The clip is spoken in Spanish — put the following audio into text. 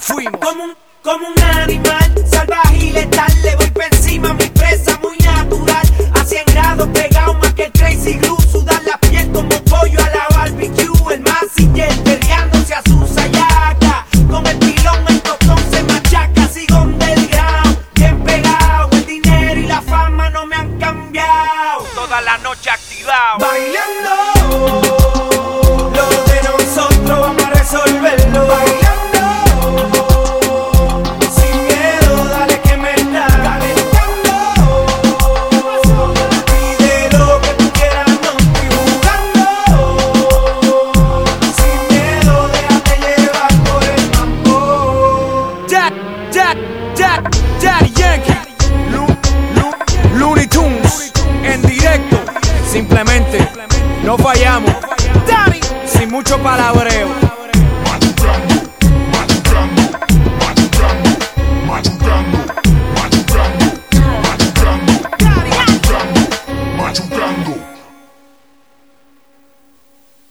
fuimos. Como un animal salvaje y letal, le voy por encima a mi presa muy natural. A 100 grados pegado más que el Crazy Glue, sudar la piel como pollo a la barbecue. El Mazinger perreándose a su sayaca, con el pilón el tostón se machaca. Sigo underground, bien pegado, el dinero y la fama no me han cambiado. Toda la noche activado, bailando, lo de nosotros vamos a resolverlo. Bailando, sin miedo, dale que me está calentando. Pide lo que tú quieras, no estoy jugando. Sin miedo, déjate llevar por el mambo. Daddy Yankee, Looney Tunes, en directo, simplemente no fallamos, sin mucho palabreo.